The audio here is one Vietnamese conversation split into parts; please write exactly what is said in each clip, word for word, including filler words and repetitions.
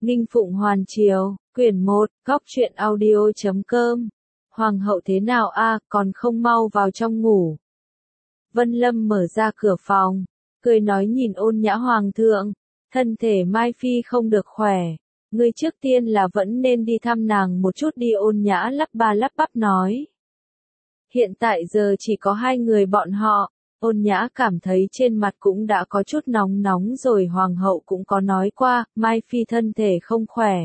Nghinh Phụng Hoàn Triều, quyển một, góc truyện audio chấm com. Hoàng hậu thế nào a, còn không mau vào trong ngủ. Vân Lâm mở ra cửa phòng, cười nói nhìn Ôn Nhã hoàng thượng, thân thể Mai Phi không được khỏe, ngươi trước tiên là vẫn nên đi thăm nàng một chút đi. Ôn Nhã lắp ba lắp bắp nói. Hiện tại giờ chỉ có hai người bọn họ. Ôn Nhã cảm thấy trên mặt cũng đã có chút nóng nóng rồi, hoàng hậu cũng có nói qua, Mai Phi thân thể không khỏe.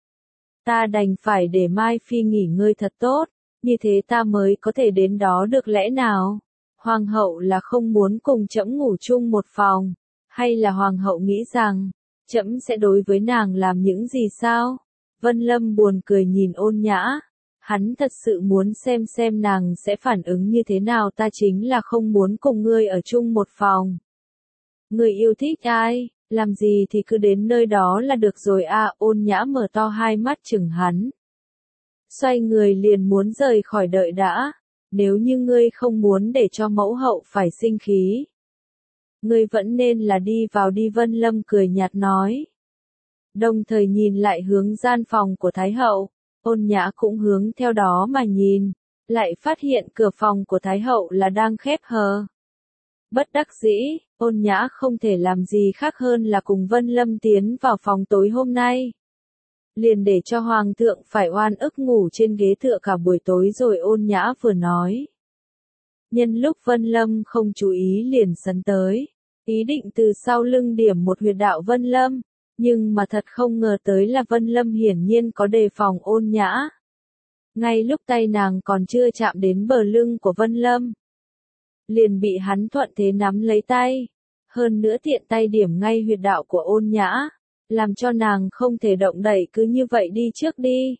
Ta đành phải để Mai Phi nghỉ ngơi thật tốt, như thế ta mới có thể đến đó được lẽ nào? Hoàng hậu là không muốn cùng trẫm ngủ chung một phòng, hay là hoàng hậu nghĩ rằng, trẫm sẽ đối với nàng làm những gì sao? Vân Lâm buồn cười nhìn Ôn Nhã. Hắn thật sự muốn xem xem nàng sẽ phản ứng như thế nào. Ta chính là không muốn cùng ngươi ở chung một phòng. Ngươi yêu thích ai, làm gì thì cứ đến nơi đó là được rồi à. Ôn Nhã mở to hai mắt chừng hắn. Xoay người liền muốn rời khỏi. Đợi đã, nếu như ngươi không muốn để cho mẫu hậu phải sinh khí, ngươi vẫn nên là đi vào đi. Vân Lâm cười nhạt nói. Đồng thời nhìn lại hướng gian phòng của Thái hậu. Ôn Nhã cũng hướng theo đó mà nhìn, lại phát hiện cửa phòng của Thái hậu là đang khép hờ. Bất đắc dĩ, Ôn Nhã không thể làm gì khác hơn là cùng Vân Lâm tiến vào phòng tối hôm nay. Liền để cho hoàng thượng phải oan ức ngủ trên ghế tựa cả buổi tối rồi. Ôn Nhã vừa nói. Nhân lúc Vân Lâm không chú ý liền sấn tới, ý định từ sau lưng điểm một huyệt đạo Vân Lâm. Nhưng mà thật không ngờ tới là Vân Lâm hiển nhiên có đề phòng Ôn Nhã. Ngay lúc tay nàng còn chưa chạm đến bờ lưng của Vân Lâm, liền bị hắn thuận thế nắm lấy tay, hơn nữa tiện tay điểm ngay huyệt đạo của Ôn Nhã, làm cho nàng không thể động đậy. Cứ như vậy đi trước đi.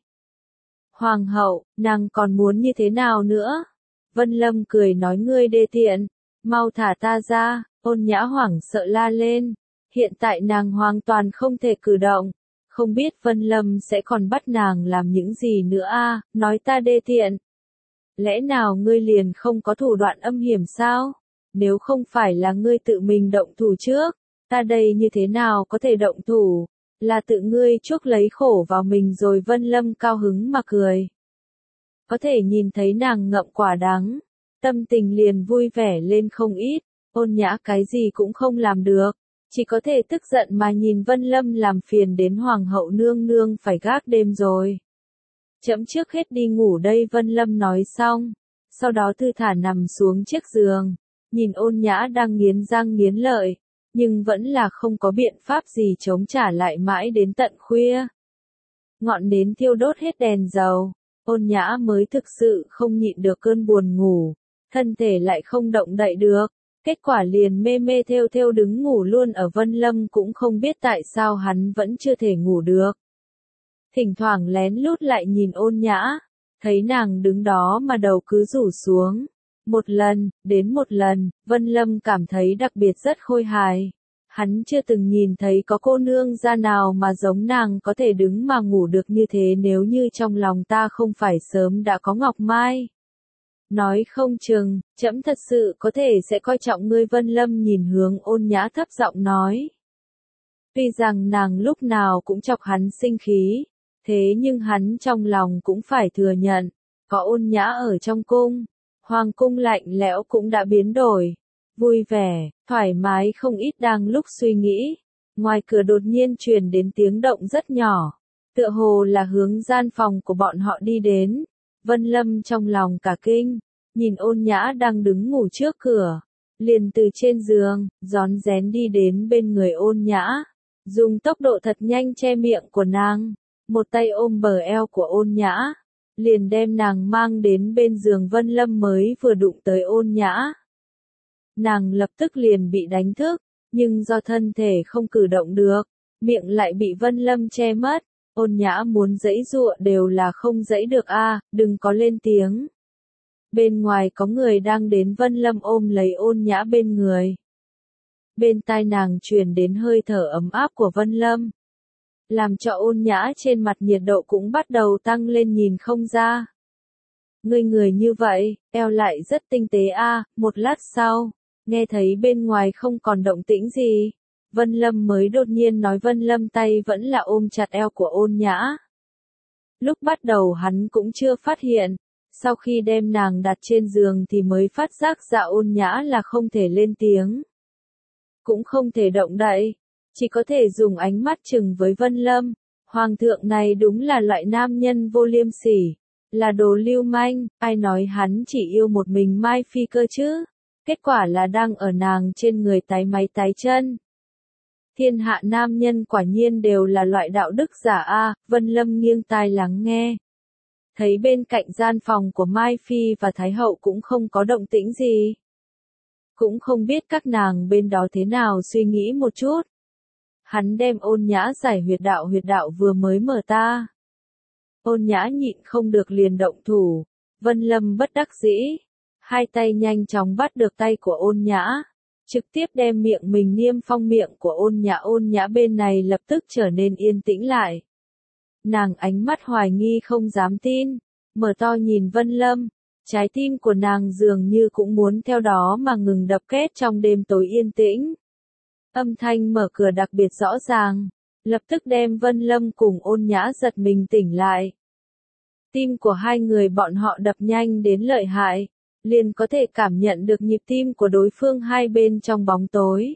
Hoàng hậu, nàng còn muốn như thế nào nữa? Vân Lâm cười nói ngươi đê tiện, mau thả ta ra. Ôn Nhã hoảng sợ la lên. Hiện tại nàng hoàn toàn không thể cử động, không biết Vân Lâm sẽ còn bắt nàng làm những gì nữa a. À, nói ta đê tiện. Lẽ nào ngươi liền không có thủ đoạn âm hiểm sao? Nếu không phải là ngươi tự mình động thủ trước, ta đây như thế nào có thể động thủ? Là tự ngươi chuốc lấy khổ vào mình rồi. Vân Lâm cao hứng mà cười. Có thể nhìn thấy nàng ngậm quả đắng, tâm tình liền vui vẻ lên không ít. Ôn Nhã cái gì cũng không làm được, chỉ có thể tức giận mà nhìn Vân Lâm làm phiền đến hoàng hậu nương nương phải gác đêm rồi. Trẫm trước hết đi ngủ đây. Vân Lâm nói xong, sau đó thư thả nằm xuống chiếc giường, nhìn Ôn Nhã đang nghiến răng nghiến lợi, nhưng vẫn là không có biện pháp gì chống trả lại. Mãi đến tận khuya, ngọn nến thiêu đốt hết đèn dầu, Ôn Nhã mới thực sự không nhịn được cơn buồn ngủ, thân thể lại không động đậy được. Kết quả liền mê mê theo theo đứng ngủ luôn ở. Vân Lâm cũng không biết tại sao hắn vẫn chưa thể ngủ được. Thỉnh thoảng lén lút lại nhìn Ôn Nhã, thấy nàng đứng đó mà đầu cứ rủ xuống. Một lần, đến một lần, Vân Lâm cảm thấy đặc biệt rất khôi hài. Hắn chưa từng nhìn thấy có cô nương gia nào mà giống nàng có thể đứng mà ngủ được như thế. Nếu như trong lòng ta không phải sớm đã có Ngọc Mai, nói không chừng, trẫm thật sự có thể sẽ coi trọng ngươi. Vân Lâm nhìn hướng Ôn Nhã thấp giọng nói. Tuy rằng nàng lúc nào cũng chọc hắn sinh khí, thế nhưng hắn trong lòng cũng phải thừa nhận, có Ôn Nhã ở trong cung, hoàng cung lạnh lẽo cũng đã biến đổi, vui vẻ, thoải mái không ít. Đang lúc suy nghĩ, ngoài cửa đột nhiên truyền đến tiếng động rất nhỏ, tựa hồ là hướng gian phòng của bọn họ đi đến. Vân Lâm trong lòng cả kinh, nhìn Ôn Nhã đang đứng ngủ trước cửa, liền từ trên giường, rón rén đi đến bên người Ôn Nhã, dùng tốc độ thật nhanh che miệng của nàng, một tay ôm bờ eo của Ôn Nhã, liền đem nàng mang đến bên giường. Vân Lâm mới vừa đụng tới Ôn Nhã, nàng lập tức liền bị đánh thức, nhưng do thân thể không cử động được, miệng lại bị Vân Lâm che mất. Ôn Nhã muốn giãy giụa đều là không giãy được a, à, đừng có lên tiếng. Bên ngoài có người đang đến. Vân Lâm ôm lấy Ôn Nhã bên người. Bên tai nàng truyền đến hơi thở ấm áp của Vân Lâm, làm cho Ôn Nhã trên mặt nhiệt độ cũng bắt đầu tăng lên. Nhìn không ra, ngươi người như vậy, eo lại rất tinh tế a. À. Một lát sau, nghe thấy bên ngoài không còn động tĩnh gì, Vân Lâm mới đột nhiên nói Vân Lâm tay vẫn là ôm chặt eo của Ôn Nhã. Lúc bắt đầu hắn cũng chưa phát hiện, sau khi đem nàng đặt trên giường thì mới phát giác Dạ Ôn Nhã là không thể lên tiếng. Cũng không thể động đậy, chỉ có thể dùng ánh mắt chừng với Vân Lâm. Hoàng thượng này đúng là loại nam nhân vô liêm sỉ, là đồ lưu manh, ai nói hắn chỉ yêu một mình Mai Phi cơ chứ, kết quả là đang ở nàng trên người tái máy tái chân. Thiên hạ nam nhân quả nhiên đều là loại đạo đức giả a. Vân Lâm nghiêng tai lắng nghe. Thấy bên cạnh gian phòng của Mai Phi và Thái Hậu cũng không có động tĩnh gì. Cũng không biết các nàng bên đó thế nào suy nghĩ một chút. Hắn đem Ôn Nhã giải huyệt đạo huyệt đạo vừa mới mở ta. Ôn Nhã nhịn không được liền động thủ. Vân Lâm bất đắc dĩ. Hai tay nhanh chóng bắt được tay của Ôn Nhã. Trực tiếp đem miệng mình niêm phong miệng của Ôn Nhã. Ôn Nhã bên này lập tức trở nên yên tĩnh lại. Nàng ánh mắt hoài nghi không dám tin. Mở to nhìn Vân Lâm. Trái tim của nàng dường như cũng muốn theo đó mà ngừng đập két trong đêm tối yên tĩnh. Âm thanh mở cửa đặc biệt rõ ràng, lập tức đem Vân Lâm cùng Ôn Nhã giật mình tỉnh lại. Tim của hai người bọn họ đập nhanh đến lợi hại, liền có thể cảm nhận được nhịp tim của đối phương hai bên trong bóng tối.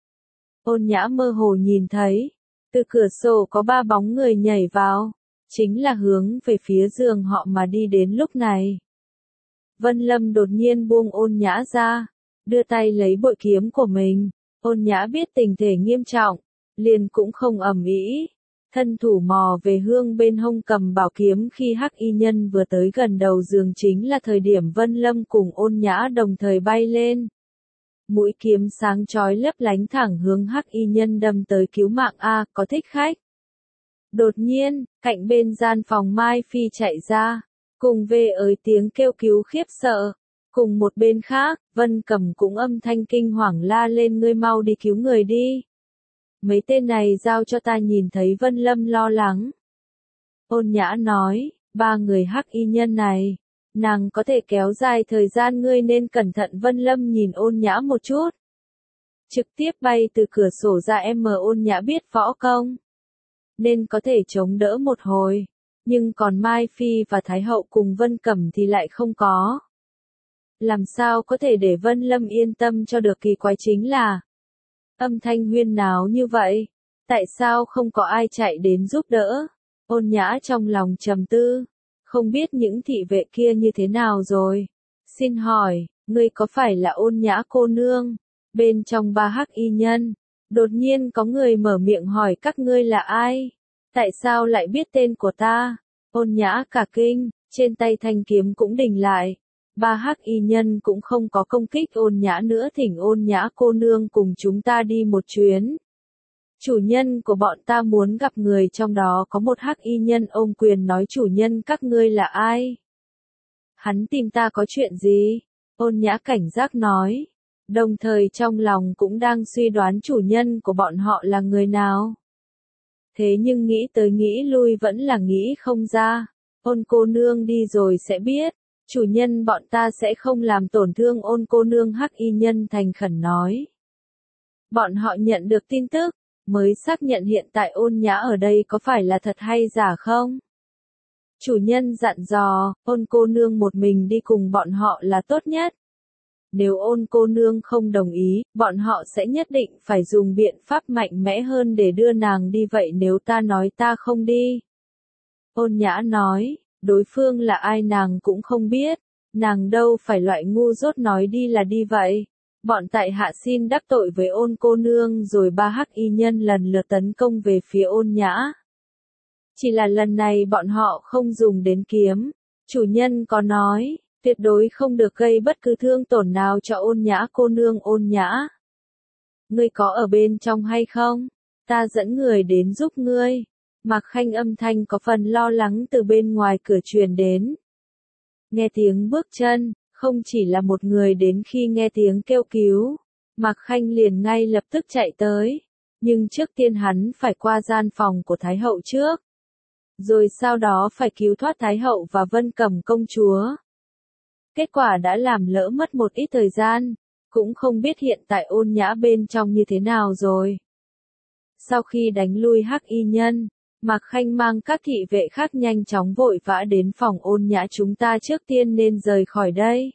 Ôn Nhã mơ hồ nhìn thấy, từ cửa sổ có ba bóng người nhảy vào, chính là hướng về phía giường họ mà đi đến lúc này. Vân Lâm đột nhiên buông Ôn Nhã ra, đưa tay lấy bội kiếm của mình. Ôn Nhã biết tình thể nghiêm trọng, liền cũng không ầm ĩ, thân thủ mò về hương bên hông cầm bảo kiếm. Khi Hắc Y Nhân vừa tới gần đầu giường chính là thời điểm Vân Lâm cùng Ôn Nhã đồng thời bay lên. Mũi kiếm sáng chói lấp lánh thẳng hướng Hắc Y Nhân đâm tới. Cứu mạng a, có thích khách. Đột nhiên, cạnh bên gian phòng Mai Phi chạy ra, cùng về ới tiếng kêu cứu khiếp sợ. Cùng một bên khác, Vân Cẩm cũng âm thanh kinh hoàng la lên, ngươi mau đi cứu người đi. Mấy tên này giao cho ta. Nhìn thấy Vân Lâm lo lắng. Ôn Nhã nói, ba người Hắc Y Nhân này, nàng có thể kéo dài thời gian, ngươi nên cẩn thận. Vân Lâm nhìn Ôn Nhã một chút. Trực tiếp bay từ cửa sổ ra. Em Ôn Nhã biết võ công, nên có thể chống đỡ một hồi. Nhưng còn Mai Phi và Thái Hậu cùng Vân Cẩm thì lại không có. Làm sao có thể để Vân Lâm yên tâm cho được. Kỳ quái chính là, âm thanh huyên náo như vậy, tại sao không có ai chạy đến giúp đỡ? Ôn Nhã trong lòng trầm tư, không biết những thị vệ kia như thế nào rồi. Xin hỏi, ngươi có phải là Ôn Nhã cô nương? Bên trong ba Hắc Y Nhân, đột nhiên có người mở miệng hỏi, các ngươi là ai? Tại sao lại biết tên của ta? Ôn Nhã cả kinh, trên tay thanh kiếm cũng đình lại. Ba Hắc Y Nhân cũng không có công kích Ôn Nhã nữa. Thỉnh Ôn Nhã cô nương cùng chúng ta đi một chuyến. Chủ nhân của bọn ta muốn gặp người. Trong đó có một Hắc Y Nhân ôm quyền nói, chủ nhân các ngươi là ai? Hắn tìm ta có chuyện gì? Ôn Nhã cảnh giác nói. Đồng thời trong lòng cũng đang suy đoán chủ nhân của bọn họ là người nào. Thế nhưng nghĩ tới nghĩ lui vẫn là nghĩ không ra. Ôn cô nương đi rồi sẽ biết. Chủ nhân bọn ta sẽ không làm tổn thương Ôn cô nương. Hắc Y Nhân thành khẩn nói. Bọn họ nhận được tin tức, mới xác nhận hiện tại Ôn Nhã ở đây có phải là thật hay giả không? Chủ nhân dặn dò, Ôn cô nương một mình đi cùng bọn họ là tốt nhất. Nếu Ôn cô nương không đồng ý, bọn họ sẽ nhất định phải dùng biện pháp mạnh mẽ hơn để đưa nàng đi. Vậy nếu ta nói ta không đi? Ôn Nhã nói. Đối phương là ai nàng cũng không biết, nàng đâu phải loại ngu dốt nói đi là đi vậy. Bọn tại hạ xin đắc tội với Ôn cô nương. Rồi ba Hắc Y Nhân lần lượt tấn công về phía Ôn Nhã. Chỉ là lần này bọn họ không dùng đến kiếm. Chủ nhân có nói, tuyệt đối không được gây bất cứ thương tổn nào cho Ôn Nhã cô nương. Ôn Nhã, ngươi có ở bên trong hay không? Ta dẫn người đến giúp ngươi. Mạc Khanh âm thanh có phần lo lắng từ bên ngoài cửa truyền đến. Nghe tiếng bước chân, không chỉ là một người đến. Khi nghe tiếng kêu cứu, Mạc Khanh liền ngay lập tức chạy tới. Nhưng trước tiên hắn phải qua gian phòng của Thái Hậu trước. Rồi sau đó phải cứu thoát Thái Hậu và Vân Cẩm công chúa. Kết quả đã làm lỡ mất một ít thời gian, cũng không biết hiện tại Ôn Nhã bên trong như thế nào rồi. Sau khi đánh lui hắc y nhân, Mạc Khanh mang các thị vệ khác nhanh chóng vội vã đến phòng Ôn Nhã, chúng ta trước tiên nên rời khỏi đây.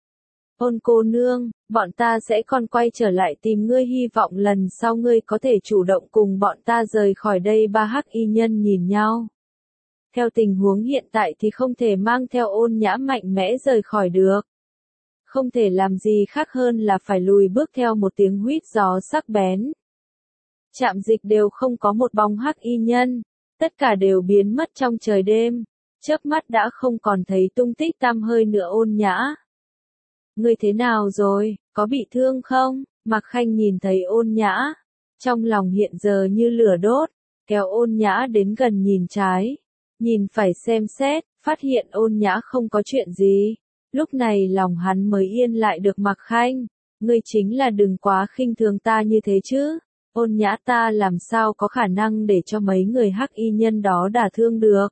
Ôn cô nương, bọn ta sẽ còn quay trở lại tìm ngươi, hy vọng lần sau ngươi có thể chủ động cùng bọn ta rời khỏi đây. Ba hắc y nhân nhìn nhau. Theo tình huống hiện tại thì không thể mang theo Ôn Nhã mạnh mẽ rời khỏi được. Không thể làm gì khác hơn là phải lùi bước theo một tiếng huýt gió sắc bén. Trạm dịch đều không có một bóng hắc y nhân, tất cả đều biến mất trong trời đêm, chớp mắt đã không còn thấy tung tích tăm hơi nữa. Ôn Nhã, ngươi thế nào rồi, có bị thương không? Mạc Khanh nhìn thấy Ôn Nhã, trong lòng hiện giờ như lửa đốt, kéo Ôn Nhã đến gần nhìn trái, nhìn phải xem xét, phát hiện Ôn Nhã không có chuyện gì. Lúc này lòng hắn mới yên lại được. Mạc Khanh, ngươi chính là đừng quá khinh thường ta như thế chứ. Ôn Nhã, ta làm sao có khả năng để cho mấy người hắc y nhân đó đả thương được.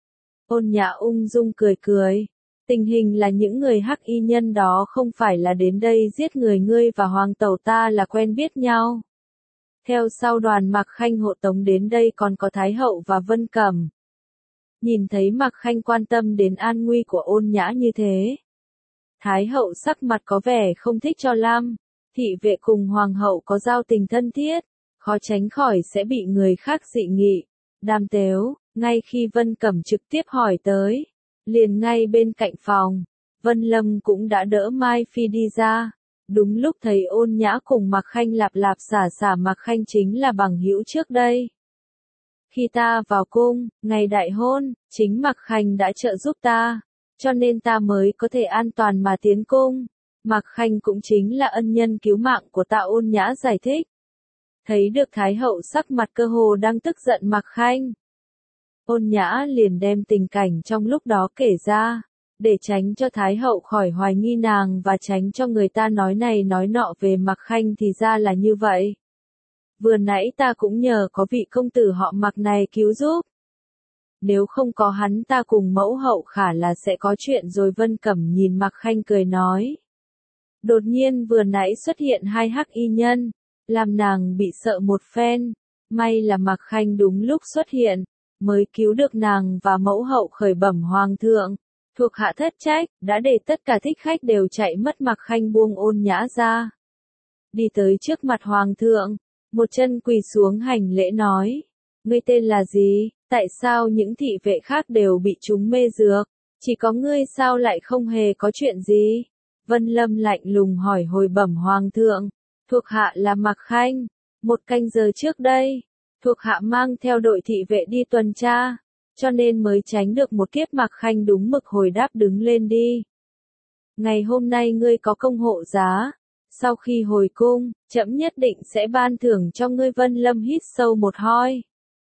Ôn Nhã ung dung cười cười. Tình hình là những người hắc y nhân đó không phải là đến đây giết người, ngươi và Hoàng tẩu ta là quen biết nhau. Theo sau đoàn Mạc Khanh hộ tống đến đây còn có Thái hậu và Vân Cẩm. Nhìn thấy Mạc Khanh quan tâm đến an nguy của Ôn Nhã như thế, Thái hậu sắc mặt có vẻ không thích cho lắm. Thị vệ cùng Hoàng hậu có giao tình thân thiết, khó tránh khỏi sẽ bị người khác dị nghị, đàm tếu. Ngay khi Vân Cẩm trực tiếp hỏi tới, liền ngay bên cạnh phòng, Vân Lâm cũng đã đỡ Mai Phi đi ra. Đúng lúc thấy Ôn Nhã cùng Mạc Khanh lạp lạp xả xả. Mạc Khanh chính là bằng hữu trước đây. Khi ta vào cung, ngày đại hôn, chính Mạc Khanh đã trợ giúp ta, cho nên ta mới có thể an toàn mà tiến cung. Mạc Khanh cũng chính là ân nhân cứu mạng của ta. Ôn Nhã giải thích. Thấy được Thái hậu sắc mặt cơ hồ đang tức giận Mạc Khanh, Ôn Nhã liền đem tình cảnh trong lúc đó kể ra, để tránh cho Thái hậu khỏi hoài nghi nàng và tránh cho người ta nói này nói nọ về Mạc Khanh. Thì ra là như vậy. Vừa nãy ta cũng nhờ có vị công tử họ Mạc này cứu giúp. Nếu không có hắn ta cùng mẫu hậu khả là sẽ có chuyện rồi. Vân Cẩm nhìn Mạc Khanh cười nói. Đột nhiên vừa nãy xuất hiện hai hắc y nhân, làm nàng bị sợ một phen. May là Mạc Khanh đúng lúc xuất hiện, mới cứu được nàng và mẫu hậu. Khởi bẩm Hoàng thượng, thuộc hạ thất trách, đã để tất cả thích khách đều chạy mất. Mạc Khanh buông Ôn Nhã ra, đi tới trước mặt Hoàng thượng, một chân quỳ xuống hành lễ nói. Ngươi tên là gì? Tại sao những thị vệ khác đều bị chúng mê dược, chỉ có ngươi sao lại không hề có chuyện gì? Vân Lâm lạnh lùng hỏi. Hồi bẩm Hoàng thượng, thuộc hạ là Mạc Khanh. Một canh giờ trước đây, thuộc hạ mang theo đội thị vệ đi tuần tra, cho nên mới tránh được một kiếp. Mạc Khanh đúng mực hồi đáp. Đứng lên đi. Ngày hôm nay ngươi có công hộ giá, sau khi hồi cung, trẫm nhất định sẽ ban thưởng cho ngươi. Vân Lâm hít sâu một hơi,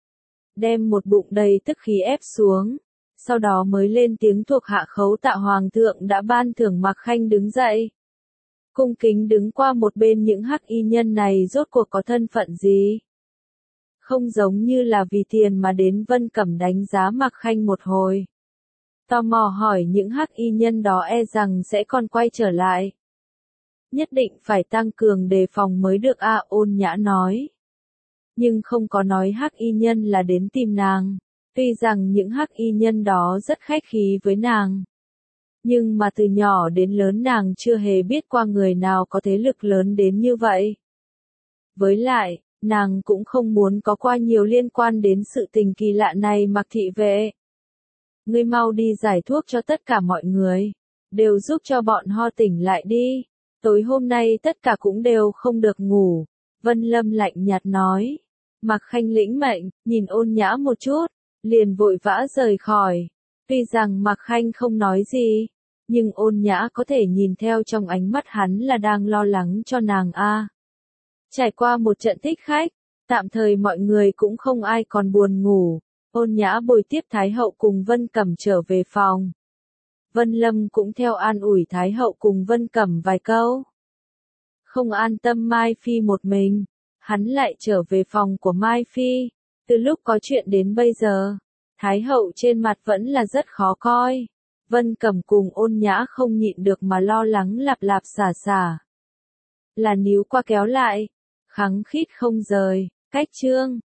đem một bụng đầy tức khí ép xuống, sau đó mới lên tiếng. Thuộc hạ khấu tạ Hoàng thượng đã ban thưởng. Mạc Khanh đứng dậy, cung kính đứng qua một bên. Những hắc y nhân này rốt cuộc có thân phận gì? Không giống như là vì tiền mà đến. Vân Cẩm đánh giá Mạc Khanh một hồi, tò mò hỏi những hắc y nhân đó e rằng sẽ còn quay trở lại. Nhất định phải tăng cường đề phòng mới được a. Ôn Nhã nói. Nhưng không có nói hắc y nhân là đến tìm nàng. Tuy rằng những hắc y nhân đó rất khách khí với nàng, nhưng mà từ nhỏ đến lớn nàng chưa hề biết qua người nào có thế lực lớn đến như vậy. Với lại, nàng cũng không muốn có qua nhiều liên quan đến sự tình kỳ lạ này. Mạc thị vệ, ngươi mau đi giải thuốc cho tất cả mọi người, đều giúp cho bọn ho tỉnh lại đi. Tối hôm nay tất cả cũng đều không được ngủ. Vân Lâm lạnh nhạt nói. Mạc Khanh lĩnh mệnh, nhìn Ôn Nhã một chút, liền vội vã rời khỏi. Tuy rằng Mạc Khanh không nói gì, nhưng Ôn Nhã có thể nhìn theo trong ánh mắt hắn là đang lo lắng cho nàng a. Trải qua một trận thích khách, tạm thời mọi người cũng không ai còn buồn ngủ. Ôn Nhã bồi tiếp Thái hậu cùng Vân Cẩm trở về phòng. Vân Lâm cũng theo an ủi Thái hậu cùng Vân Cẩm vài câu. Không an tâm Mai Phi một mình, hắn lại trở về phòng của Mai Phi. Từ lúc có chuyện đến bây giờ, Thái hậu trên mặt vẫn là rất khó coi. Vân Cẩm cùng Ôn Nhã không nhịn được mà lo lắng lạp lạp xả xả. Là níu qua kéo lại, khăng khít không rời. Cách chương